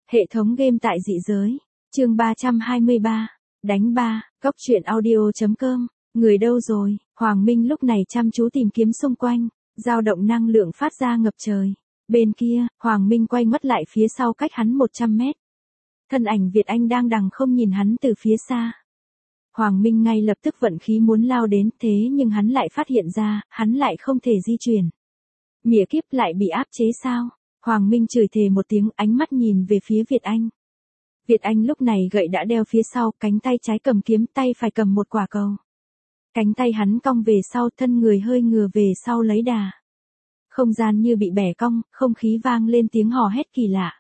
Hệ thống game tại dị giới. Chương 323. Đánh ba. Cốc truyện audio.com. Người đâu rồi? Hoàng Minh lúc này chăm chú tìm kiếm xung quanh, dao động năng lượng phát ra ngập trời. Bên kia, Hoàng Minh quay ngoắt lại phía sau cách hắn 100 mét. Thân ảnh Việt Anh đang đằng không nhìn hắn từ phía xa. Hoàng Minh ngay lập tức vận khí muốn lao đến, thế nhưng hắn lại phát hiện ra, hắn lại không thể di chuyển. Mỉa kiếp lại bị áp chế sao? Hoàng Minh chửi thề một tiếng, ánh mắt nhìn về phía Việt Anh. Việt Anh lúc này gậy đã đeo phía sau, cánh tay trái cầm kiếm, tay phải cầm một quả cầu. Cánh tay hắn cong về sau, thân người hơi ngửa về sau lấy đà. Không gian như bị bẻ cong, không khí vang lên tiếng hò hét kỳ lạ.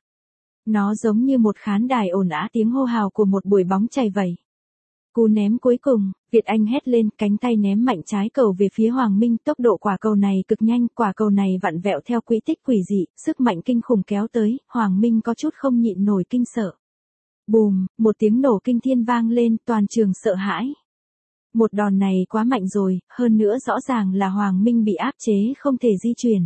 Nó giống như một khán đài ồn ào tiếng hô hào của một buổi bóng chày vẩy. Cú ném cuối cùng, Việt Anh hét lên, cánh tay ném mạnh trái cầu về phía Hoàng Minh, tốc độ quả cầu này cực nhanh, quả cầu này vặn vẹo theo quỹ tích quỷ dị, sức mạnh kinh khủng kéo tới, Hoàng Minh có chút không nhịn nổi kinh sợ. Bùm, một tiếng nổ kinh thiên vang lên, toàn trường sợ hãi. Một đòn này quá mạnh rồi, hơn nữa rõ ràng là Hoàng Minh bị áp chế không thể di chuyển.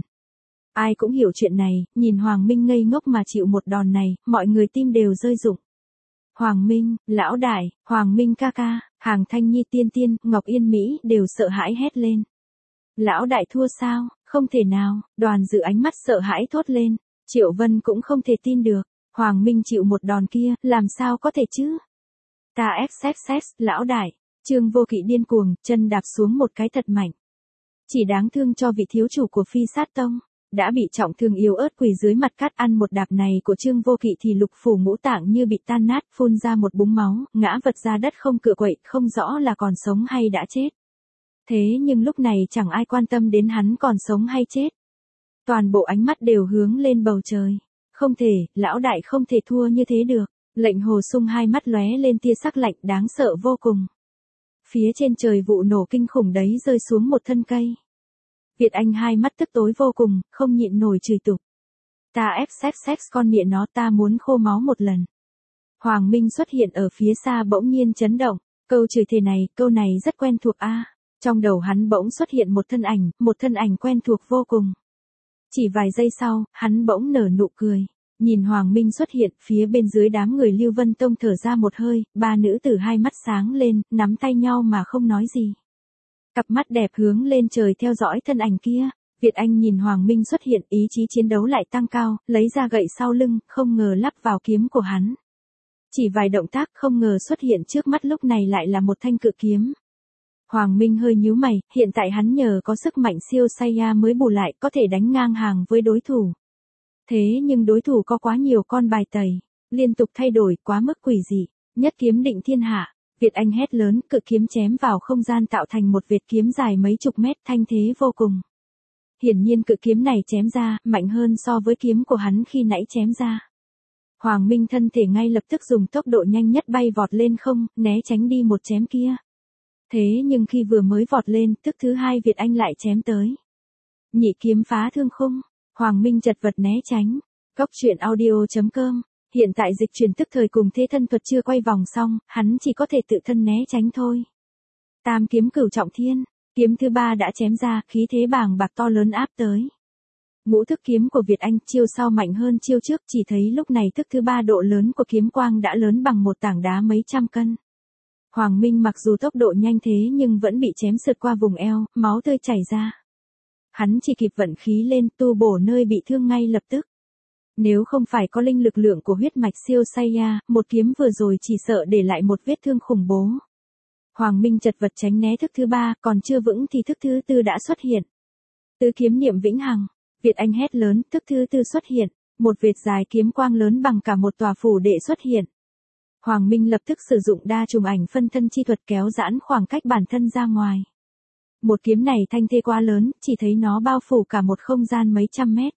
Ai cũng hiểu chuyện này, nhìn Hoàng Minh ngây ngốc mà chịu một đòn này, mọi người tim đều rơi rụng. Hoàng Minh, lão đại, Hoàng Minh ca ca, Hàng Thanh Nhi tiên tiên, Ngọc Yên Mỹ đều sợ hãi hét lên. Lão đại thua sao? Không thể nào, Đoàn Dự ánh mắt sợ hãi thốt lên. Triệu Vân cũng không thể tin được, Hoàng Minh chịu một đòn kia, làm sao có thể chứ? Ta xxx, lão đại, Trương Vô Kỵ điên cuồng, chân đạp xuống một cái thật mạnh. Chỉ đáng thương cho vị thiếu chủ của Phi Sát Tông. Đã bị trọng thương yếu ớt quỳ dưới mặt cát, ăn một đạp này của Trương Vô Kỵ thì lục phủ ngũ tạng như bị tan nát, phun ra một búng máu, ngã vật ra đất không cựa quậy, không rõ là còn sống hay đã chết. Thế nhưng lúc này chẳng ai quan tâm đến hắn còn sống hay chết. Toàn bộ ánh mắt đều hướng lên bầu trời. Không thể, lão đại không thể thua như thế được. Lệnh Hồ Sung hai mắt lóe lên tia sắc lạnh đáng sợ vô cùng. Phía trên trời vụ nổ kinh khủng đấy rơi xuống một thân cây. Việt Anh hai mắt tức tối vô cùng, không nhịn nổi chửi tục. Ta xxx con mẹ nó, ta muốn khô máu một lần. Hoàng Minh xuất hiện ở phía xa bỗng nhiên chấn động, câu chửi thề này, câu này rất quen thuộc a. Trong đầu hắn bỗng xuất hiện một thân ảnh quen thuộc vô cùng. Chỉ vài giây sau, hắn bỗng nở nụ cười. Nhìn Hoàng Minh xuất hiện, phía bên dưới đám người Lưu Vân Tông thở ra một hơi, ba nữ tử hai mắt sáng lên, nắm tay nhau mà không nói gì. Cặp mắt đẹp hướng lên trời theo dõi thân ảnh kia. Việt Anh nhìn Hoàng Minh xuất hiện, ý chí chiến đấu lại tăng cao, lấy ra gậy sau lưng, không ngờ lắp vào kiếm của hắn. Chỉ vài động tác không ngờ xuất hiện trước mắt lúc này lại là một thanh cự kiếm. Hoàng Minh hơi nhíu mày, hiện tại hắn nhờ có sức mạnh siêu Saiya mới bù lại, có thể đánh ngang hàng với đối thủ. Thế nhưng đối thủ có quá nhiều con bài tẩy, liên tục thay đổi, quá mức quỷ dị, nhất kiếm định thiên hạ. Việt Anh hét lớn, cự kiếm chém vào không gian tạo thành một vệt kiếm dài mấy chục mét, thanh thế vô cùng. Hiển nhiên cự kiếm này chém ra, mạnh hơn so với kiếm của hắn khi nãy chém ra. Hoàng Minh thân thể ngay lập tức dùng tốc độ nhanh nhất bay vọt lên không, né tránh đi một chém kia. Thế nhưng khi vừa mới vọt lên, tức thứ hai Việt Anh lại chém tới. Nhị kiếm phá thương khung, Hoàng Minh chật vật né tránh. Cốc truyện audio.com. Hiện tại dịch chuyển tức thời cùng thế thân thuật chưa quay vòng xong, hắn chỉ có thể tự thân né tránh thôi. Tam kiếm cửu trọng thiên, kiếm thứ ba đã chém ra, khí thế bàng bạc to lớn áp tới. Ngũ thức kiếm của Việt Anh chiêu sau mạnh hơn chiêu trước, chỉ thấy lúc này thức thứ ba độ lớn của kiếm quang đã lớn bằng một tảng đá mấy trăm cân. Hoàng Minh mặc dù tốc độ nhanh thế nhưng vẫn bị chém sượt qua vùng eo, máu tươi chảy ra. Hắn chỉ kịp vận khí lên, tu bổ nơi bị thương ngay lập tức. Nếu không phải có linh lực lượng của huyết mạch siêu Saiya, một kiếm vừa rồi chỉ sợ để lại một vết thương khủng bố. Hoàng Minh chật vật tránh né thức thứ ba, còn chưa vững thì thức thứ tư đã xuất hiện. Tứ kiếm niệm vĩnh hằng, Việt Anh hét lớn, thức thứ tư xuất hiện, một vệt dài kiếm quang lớn bằng cả một tòa phủ đệ xuất hiện. Hoàng Minh lập tức sử dụng đa trùng ảnh phân thân chi thuật kéo giãn khoảng cách bản thân ra ngoài. Một kiếm này thanh thế quá lớn, chỉ thấy nó bao phủ cả một không gian mấy trăm mét.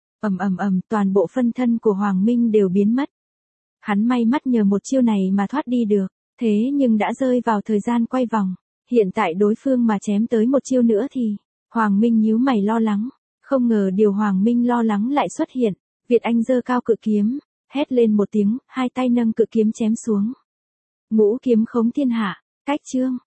Toàn bộ phân thân của Hoàng Minh đều biến mất. Hắn may mắn nhờ một chiêu này mà thoát đi được, thế nhưng đã rơi vào thời gian quay vòng. Hiện tại đối phương mà chém tới một chiêu nữa thì, Hoàng Minh nhíu mày lo lắng. Không ngờ điều Hoàng Minh lo lắng lại xuất hiện. Việt Anh giơ cao cự kiếm, hét lên một tiếng, hai tay nâng cự kiếm chém xuống. Ngũ kiếm khống thiên hạ, cách chương.